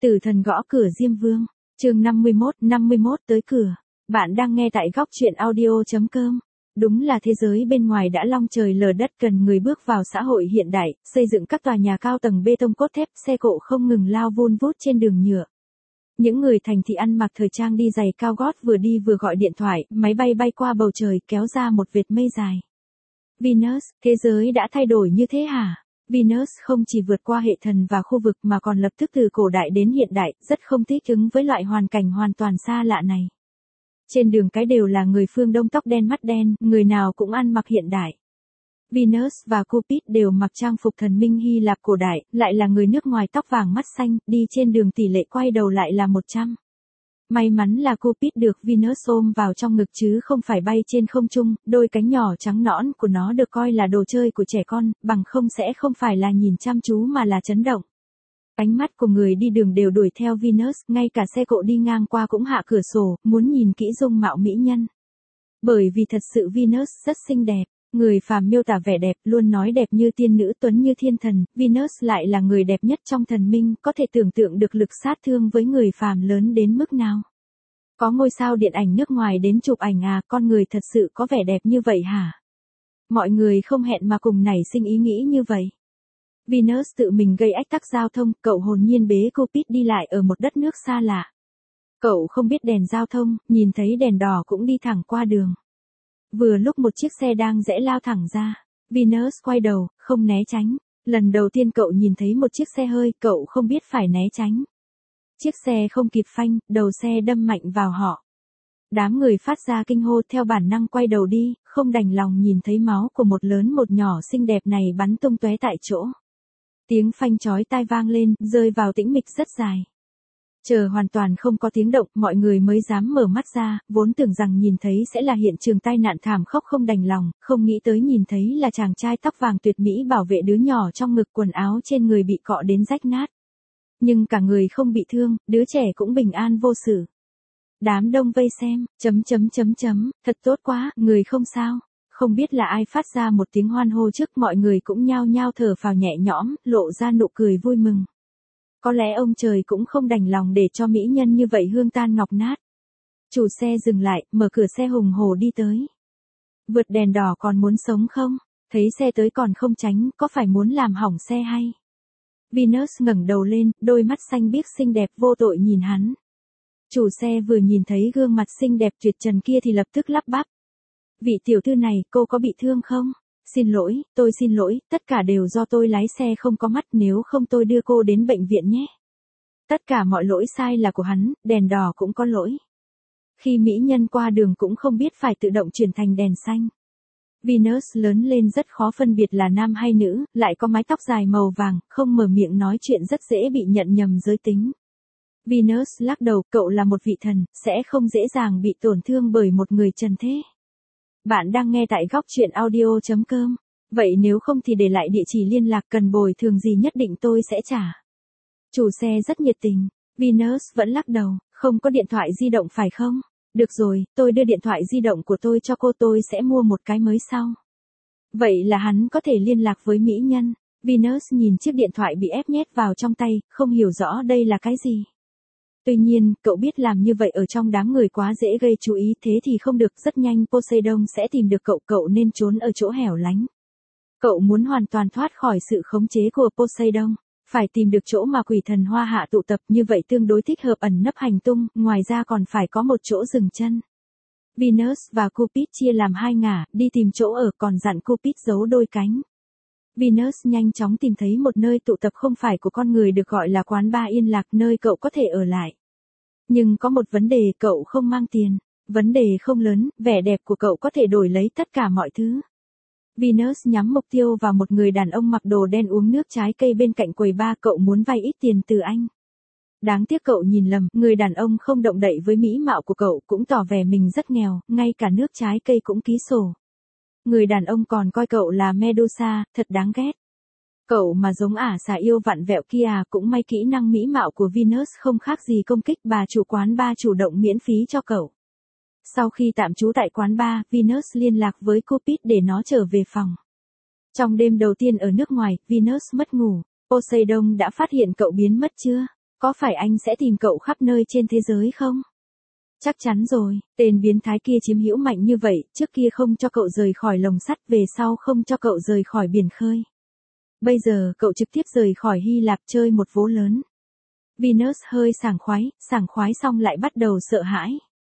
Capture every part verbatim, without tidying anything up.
Tử thần gõ cửa Diêm Vương, chương năm mươi mốt, năm mươi mốt tới cửa. Bạn đang nghe tại góc truyện audio chấm com. Đúng là thế giới bên ngoài đã long trời lở đất, cần người bước vào xã hội hiện đại, xây dựng các tòa nhà cao tầng bê tông cốt thép, xe cộ không ngừng lao vun vút trên đường nhựa. Những người thành thị ăn mặc thời trang đi giày cao gót vừa đi vừa gọi điện thoại, máy bay bay qua bầu trời kéo ra một vệt mây dài. Venus, thế giới đã thay đổi như thế hả? Venus không chỉ vượt qua hệ thần và khu vực mà còn lập tức từ cổ đại đến hiện đại, rất không thích ứng với loại hoàn cảnh hoàn toàn xa lạ này. Trên đường cái đều là người phương Đông tóc đen mắt đen, người nào cũng ăn mặc hiện đại. Venus và Cupid đều mặc trang phục thần minh Hy Lạp cổ đại, lại là người nước ngoài tóc vàng mắt xanh, đi trên đường tỷ lệ quay đầu lại là một trăm. May mắn là Cupid được Venus ôm vào trong ngực chứ không phải bay trên không trung, đôi cánh nhỏ trắng nõn của nó được coi là đồ chơi của trẻ con, bằng không sẽ không phải là nhìn chăm chú mà là chấn động. Ánh mắt của người đi đường đều đuổi theo Venus, ngay cả xe cộ đi ngang qua cũng hạ cửa sổ, muốn nhìn kỹ dung mạo mỹ nhân. Bởi vì thật sự Venus rất xinh đẹp. Người phàm miêu tả vẻ đẹp, luôn nói đẹp như tiên nữ tuấn như thiên thần, Venus lại là người đẹp nhất trong thần minh, có thể tưởng tượng được lực sát thương với người phàm lớn đến mức nào. Có ngôi sao điện ảnh nước ngoài đến chụp ảnh à, con người thật sự có vẻ đẹp như vậy hả? Mọi người không hẹn mà cùng nảy sinh ý nghĩ như vậy. Venus tự mình gây ách tắc giao thông, cậu hồn nhiên bế Cupid đi lại ở một đất nước xa lạ. Cậu không biết đèn giao thông, nhìn thấy đèn đỏ cũng đi thẳng qua đường. Vừa lúc một chiếc xe đang rẽ lao thẳng ra, Venus quay đầu, không né tránh. Lần đầu tiên cậu nhìn thấy một chiếc xe hơi, cậu không biết phải né tránh. Chiếc xe không kịp phanh, đầu xe đâm mạnh vào họ. Đám người phát ra kinh hô, theo bản năng quay đầu đi, không đành lòng nhìn thấy máu của một lớn một nhỏ xinh đẹp này bắn tung tóe tại chỗ. Tiếng phanh chói tai vang lên, rơi vào tĩnh mịch rất dài. Chờ hoàn toàn không có tiếng động, mọi người mới dám mở mắt ra, vốn tưởng rằng nhìn thấy sẽ là hiện trường tai nạn thảm khốc không đành lòng, không nghĩ tới nhìn thấy là chàng trai tóc vàng tuyệt mỹ bảo vệ đứa nhỏ trong ngực, quần áo trên người bị cọ đến rách nát. Nhưng cả người không bị thương, đứa trẻ cũng bình an vô sự. Đám đông vây xem, chấm chấm chấm chấm, thật tốt quá, người không sao. Không biết là ai phát ra một tiếng hoan hô trước, mọi người cũng nhao nhao thở phào nhẹ nhõm, lộ ra nụ cười vui mừng. Có lẽ ông trời cũng không đành lòng để cho mỹ nhân như vậy hương tan ngọc nát. Chủ xe dừng lại, mở cửa xe hùng hổ đi tới. Vượt đèn đỏ còn muốn sống không? Thấy xe tới còn không tránh, có phải muốn làm hỏng xe hay? Venus ngẩng đầu lên, đôi mắt xanh biếc xinh đẹp vô tội nhìn hắn. Chủ xe vừa nhìn thấy gương mặt xinh đẹp tuyệt trần kia thì lập tức lắp bắp. Vị tiểu thư này, cô có bị thương không? Xin lỗi, tôi xin lỗi, tất cả đều do tôi lái xe không có mắt, nếu không tôi đưa cô đến bệnh viện nhé. Tất cả mọi lỗi sai là của hắn, đèn đỏ cũng có lỗi. Khi mỹ nhân qua đường cũng không biết phải tự động chuyển thành đèn xanh. Venus lớn lên rất khó phân biệt là nam hay nữ, lại có mái tóc dài màu vàng, không mở miệng nói chuyện rất dễ bị nhận nhầm giới tính. Venus lắc đầu, cậu là một vị thần, sẽ không dễ dàng bị tổn thương bởi một người trần thế. Bạn đang nghe tại góc truyện audio chấm com. Vậy nếu không thì để lại địa chỉ liên lạc, cần bồi thường gì nhất định tôi sẽ trả. Chủ xe rất nhiệt tình. Venus vẫn lắc đầu, không có điện thoại di động phải không? Được rồi, tôi đưa điện thoại di động của tôi cho cô, tôi sẽ mua một cái mới sau. Vậy là hắn có thể liên lạc với mỹ nhân. Venus nhìn chiếc điện thoại bị ép nhét vào trong tay, không hiểu rõ đây là cái gì. Tuy nhiên, cậu biết làm như vậy ở trong đám người quá dễ gây chú ý, thế thì không được, rất nhanh Poseidon sẽ tìm được cậu, cậu nên trốn ở chỗ hẻo lánh. Cậu muốn hoàn toàn thoát khỏi sự khống chế của Poseidon, phải tìm được chỗ mà quỷ thần hoa hạ tụ tập, như vậy tương đối thích hợp ẩn nấp hành tung, ngoài ra còn phải có một chỗ dừng chân. Venus và Cupid chia làm hai ngả, đi tìm chỗ ở, còn dặn Cupid giấu đôi cánh. Venus nhanh chóng tìm thấy một nơi tụ tập không phải của con người, được gọi là quán bar yên lạc, nơi cậu có thể ở lại. Nhưng có một vấn đề, cậu không mang tiền. Vấn đề không lớn, vẻ đẹp của cậu có thể đổi lấy tất cả mọi thứ. Venus nhắm mục tiêu vào một người đàn ông mặc đồ đen uống nước trái cây bên cạnh quầy bar, cậu muốn vay ít tiền từ anh. Đáng tiếc cậu nhìn lầm, người đàn ông không động đậy với mỹ mạo của cậu, cũng tỏ vẻ mình rất nghèo, ngay cả nước trái cây cũng ký sổ. Người đàn ông còn coi cậu là Medusa, thật đáng ghét. Cậu mà giống ả xà yêu vặn vẹo kia à, cũng may kỹ năng mỹ mạo của Venus không khác gì công kích, bà chủ quán bar chủ động miễn phí cho cậu. Sau khi tạm trú tại quán bar, Venus liên lạc với Cupid để nó trở về phòng. Trong đêm đầu tiên ở nước ngoài, Venus mất ngủ. Poseidon đã phát hiện cậu biến mất chưa? Có phải anh sẽ tìm cậu khắp nơi trên thế giới không? Chắc chắn rồi, tên biến thái kia chiếm hữu mạnh như vậy, trước kia không cho cậu rời khỏi lồng sắt, về sau không cho cậu rời khỏi biển khơi. Bây giờ cậu trực tiếp rời khỏi Hy Lạp chơi một vố lớn. Venus hơi sảng khoái, sảng khoái xong lại bắt đầu sợ hãi.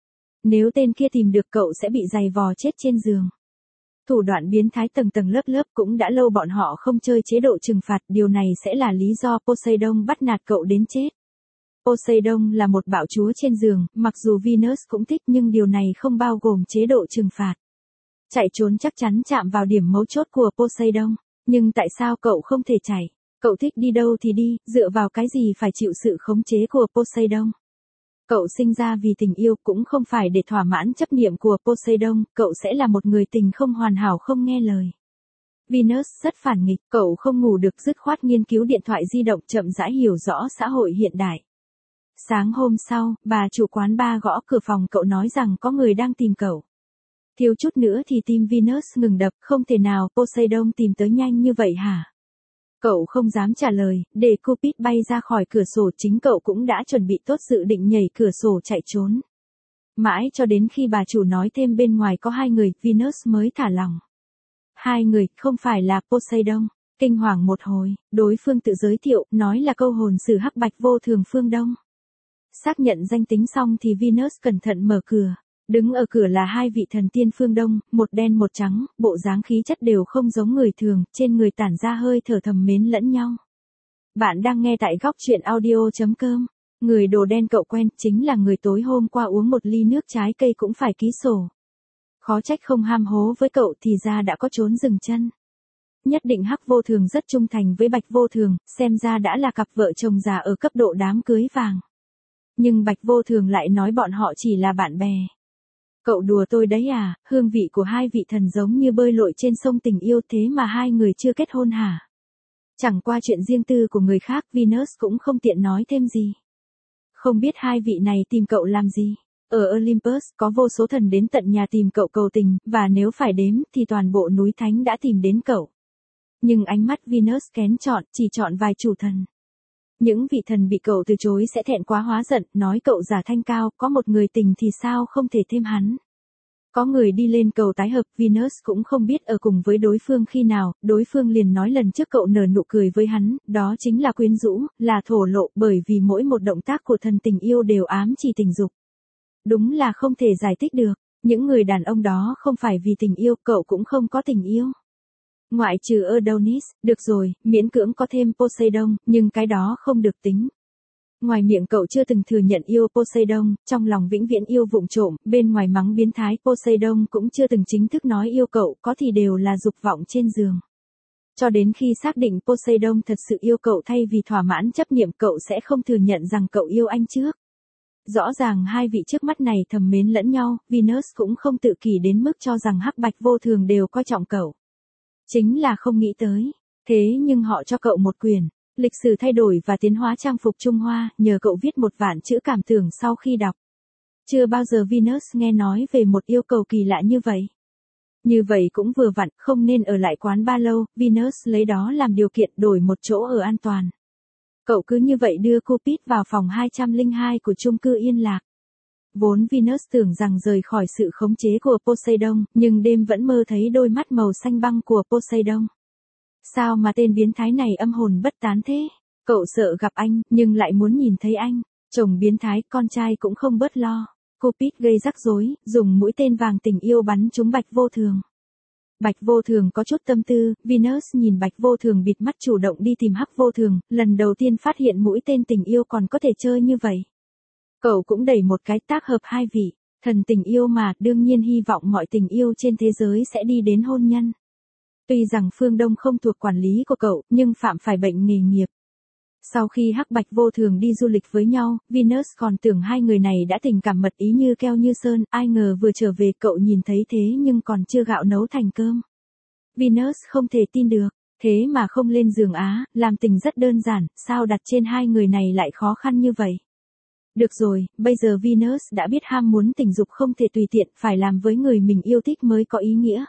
Nếu tên kia tìm được cậu sẽ bị giày vò chết trên giường. Thủ đoạn biến thái tầng tầng lớp lớp, cũng đã lâu bọn họ không chơi chế độ trừng phạt, điều này sẽ là lý do Poseidon bắt nạt cậu đến chết. Poseidon là một bạo chúa trên giường, mặc dù Venus cũng thích nhưng điều này không bao gồm chế độ trừng phạt. Chạy trốn chắc chắn chạm vào điểm mấu chốt của Poseidon, nhưng tại sao cậu không thể chạy? Cậu thích đi đâu thì đi, dựa vào cái gì phải chịu sự khống chế của Poseidon? Cậu sinh ra vì tình yêu, cũng không phải để thỏa mãn chấp niệm của Poseidon, cậu sẽ là một người tình không hoàn hảo không nghe lời. Venus rất phản nghịch, cậu không ngủ được, dứt khoát nghiên cứu điện thoại di động, chậm rãi hiểu rõ xã hội hiện đại. Sáng hôm sau, bà chủ quán bar gõ cửa phòng cậu, nói rằng có người đang tìm cậu. Thiếu chút nữa thì tim Venus ngừng đập, không thể nào Poseidon tìm tới nhanh như vậy hả? Cậu không dám trả lời, để Cupid bay ra khỏi cửa sổ, chính cậu cũng đã chuẩn bị tốt dự định nhảy cửa sổ chạy trốn. Mãi cho đến khi bà chủ nói thêm bên ngoài có hai người, Venus mới thả lòng. Hai người, không phải là Poseidon. Kinh hoàng một hồi, đối phương tự giới thiệu, nói là câu hồn sử hắc bạch vô thường phương Đông. Xác nhận danh tính xong thì Venus cẩn thận mở cửa. Đứng ở cửa là hai vị thần tiên phương Đông, một đen một trắng, bộ dáng khí chất đều không giống người thường, trên người tản ra hơi thở thầm mến lẫn nhau. Bạn đang nghe tại góc truyện audio chấm com. Người đồ đen cậu quen chính là người tối hôm qua uống một ly nước trái cây cũng phải ký sổ. Khó trách không ham hố với cậu, thì ra đã có trốn dừng chân. Nhất định hắc vô thường rất trung thành với bạch vô thường, xem ra đã là cặp vợ chồng già ở cấp độ đám cưới vàng. Nhưng bạch vô thường lại nói bọn họ chỉ là bạn bè. Cậu đùa tôi đấy à, hương vị của hai vị thần giống như bơi lội trên sông tình yêu, thế mà hai người chưa kết hôn hả? Chẳng qua chuyện riêng tư của người khác, Venus cũng không tiện nói thêm gì. Không biết hai vị này tìm cậu làm gì? Ở Olympus, có vô số thần đến tận nhà tìm cậu cầu tình, và nếu phải đếm thì toàn bộ núi thánh đã tìm đến cậu. Nhưng ánh mắt Venus kén chọn, chỉ chọn vài chủ thần. Những vị thần bị cậu từ chối sẽ thẹn quá hóa giận, nói cậu giả thanh cao, có một người tình thì sao không thể thêm hắn. Có người đi lên cầu tái hợp, Venus cũng không biết ở cùng với đối phương khi nào, đối phương liền nói lần trước cậu nở nụ cười với hắn, đó chính là quyến rũ, là thổ lộ, bởi vì mỗi một động tác của thần tình yêu đều ám chỉ tình dục. Đúng là không thể giải thích được, những người đàn ông đó không phải vì tình yêu, cậu cũng không có tình yêu. Ngoại trừ Adonis, được rồi, miễn cưỡng có thêm Poseidon, nhưng cái đó không được tính. Ngoài miệng cậu chưa từng thừa nhận yêu Poseidon, trong lòng vĩnh viễn yêu vụng trộm, bên ngoài mắng biến thái, Poseidon cũng chưa từng chính thức nói yêu cậu, có thì đều là dục vọng trên giường. Cho đến khi xác định Poseidon thật sự yêu cậu, thay vì thỏa mãn chấp niệm, cậu sẽ không thừa nhận rằng cậu yêu anh trước. Rõ ràng hai vị trước mắt này thầm mến lẫn nhau, Venus cũng không tự kỷ đến mức cho rằng hắc bạch vô thường đều coi trọng cậu. Chính là không nghĩ tới. Thế nhưng họ cho cậu một quyền. Lịch sử thay đổi và tiến hóa trang phục Trung Hoa, nhờ cậu viết một vạn chữ cảm tưởng sau khi đọc. Chưa bao giờ Venus nghe nói về một yêu cầu kỳ lạ như vậy. Như vậy cũng vừa vặn, không nên ở lại quán ba lâu, Venus lấy đó làm điều kiện đổi một chỗ ở an toàn. Cậu cứ như vậy đưa Cupid vào phòng hai trăm lẻ hai của chung cư Yên Lạc. Vốn Venus tưởng rằng rời khỏi sự khống chế của Poseidon, nhưng đêm vẫn mơ thấy đôi mắt màu xanh băng của Poseidon. Sao mà tên biến thái này âm hồn bất tán thế? Cậu sợ gặp anh, nhưng lại muốn nhìn thấy anh. Chồng biến thái, con trai cũng không bớt lo. Cupid gây rắc rối, dùng mũi tên vàng tình yêu bắn trúng bạch vô thường. Bạch vô thường có chút tâm tư, Venus nhìn bạch vô thường bịt mắt chủ động đi tìm hắc vô thường, lần đầu tiên phát hiện mũi tên tình yêu còn có thể chơi như vậy. Cậu cũng đẩy một cái, tác hợp hai vị, thần tình yêu mà, đương nhiên hy vọng mọi tình yêu trên thế giới sẽ đi đến hôn nhân. Tuy rằng phương Đông không thuộc quản lý của cậu, nhưng phạm phải bệnh nghề nghiệp. Sau khi hắc bạch vô thường đi du lịch với nhau, Venus còn tưởng hai người này đã tình cảm mật ý như keo như sơn, ai ngờ vừa trở về cậu nhìn thấy thế nhưng còn chưa gạo nấu thành cơm. Venus không thể tin được, thế mà không lên giường á, làm tình rất đơn giản, sao đặt trên hai người này lại khó khăn như vậy. Được rồi, bây giờ Venus đã biết ham muốn tình dục không thể tùy tiện, phải làm với người mình yêu thích mới có ý nghĩa.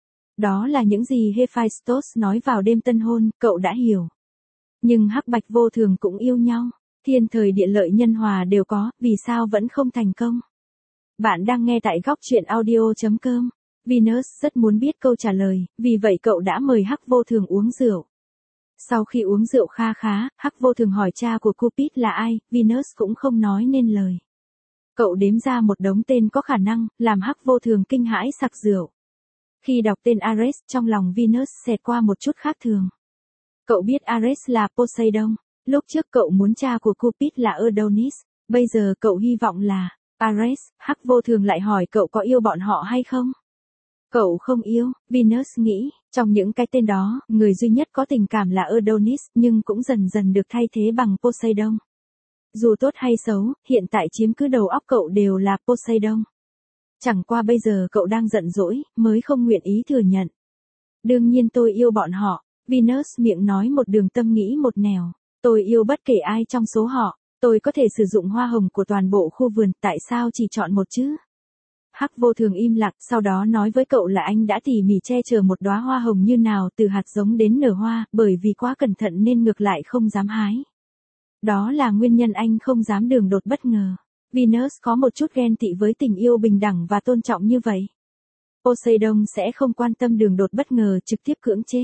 Đó là những gì Hephaistos nói vào đêm tân hôn, cậu đã hiểu. Nhưng hắc bạch vô thường cũng yêu nhau. Thiên thời địa lợi nhân hòa đều có, vì sao vẫn không thành công? Bạn đang nghe tại góc chuyện audio chấm com. Venus rất muốn biết câu trả lời, vì vậy cậu đã mời Hắc Vô Thường uống rượu. Sau khi uống rượu kha khá, Hắc Vô Thường hỏi cha của Cupid là ai, Venus cũng không nói nên lời. Cậu đếm ra một đống tên có khả năng, làm Hắc Vô Thường kinh hãi sặc rượu. Khi đọc tên Ares, trong lòng Venus xẹt qua một chút khác thường. Cậu biết Ares là Poseidon, lúc trước cậu muốn cha của Cupid là Adonis, bây giờ cậu hy vọng là Ares. Hắc Vô Thường lại hỏi cậu có yêu bọn họ hay không? Cậu không yêu, Venus nghĩ, trong những cái tên đó, người duy nhất có tình cảm là Adonis, nhưng cũng dần dần được thay thế bằng Poseidon. Dù tốt hay xấu, hiện tại chiếm cứ đầu óc cậu đều là Poseidon. Chẳng qua bây giờ cậu đang giận dỗi, mới không nguyện ý thừa nhận. Đương nhiên tôi yêu bọn họ, Venus miệng nói một đường tâm nghĩ một nẻo. Tôi yêu bất kể ai trong số họ, tôi có thể sử dụng hoa hồng của toàn bộ khu vườn, tại sao chỉ chọn một chứ? Hắc Vô Thường im lặng, sau đó nói với cậu là anh đã tỉ mỉ che chở một đóa hoa hồng như nào từ hạt giống đến nở hoa, bởi vì quá cẩn thận nên ngược lại không dám hái. Đó là nguyên nhân anh không dám đường đột bất ngờ. Venus có một chút ghen tị với tình yêu bình đẳng và tôn trọng như vậy. Poseidon sẽ không quan tâm đường đột bất ngờ trực tiếp cưỡng chế.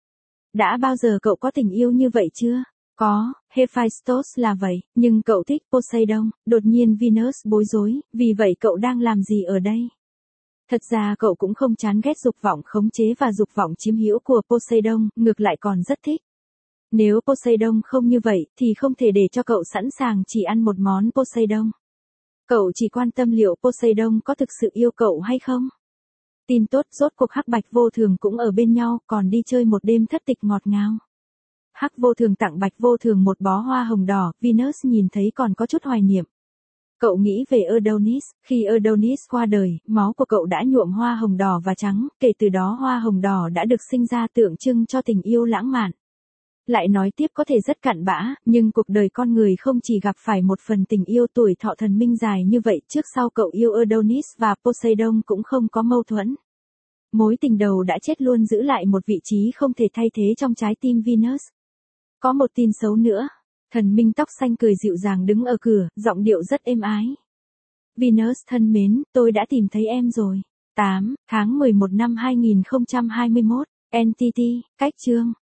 Đã bao giờ cậu có tình yêu như vậy chưa? Có, Hephaestus là vậy, nhưng cậu thích Poseidon. Đột nhiên Venus bối rối, vì vậy cậu đang làm gì ở đây? Thật ra cậu cũng không chán ghét dục vọng khống chế và dục vọng chiếm hữu của Poseidon, ngược lại còn rất thích. Nếu Poseidon không như vậy, thì không thể để cho cậu sẵn sàng chỉ ăn một món Poseidon. Cậu chỉ quan tâm liệu Poseidon có thực sự yêu cậu hay không? Tin tốt, rốt cuộc Hắc Bạch Vô Thường cũng ở bên nhau, còn đi chơi một đêm thất tịch ngọt ngào. Hắc Vô Thường tặng Bạch Vô Thường một bó hoa hồng đỏ, Venus nhìn thấy còn có chút hoài niệm. Cậu nghĩ về Adonis, khi Adonis qua đời, máu của cậu đã nhuộm hoa hồng đỏ và trắng, kể từ đó hoa hồng đỏ đã được sinh ra tượng trưng cho tình yêu lãng mạn. Lại nói tiếp có thể rất cặn bã, nhưng cuộc đời con người không chỉ gặp phải một phần tình yêu tuổi thọ thần minh dài như vậy, trước sau cậu yêu Adonis và Poseidon cũng không có mâu thuẫn. Mối tình đầu đã chết luôn giữ lại một vị trí không thể thay thế trong trái tim Venus. Có một tin xấu nữa, thần minh tóc xanh cười dịu dàng đứng ở cửa, giọng điệu rất êm ái. Venus thân mến, tôi đã tìm thấy em rồi. tám tháng mười một năm hai nghìn không trăm hai mươi mốt, en tê tê, cách chương.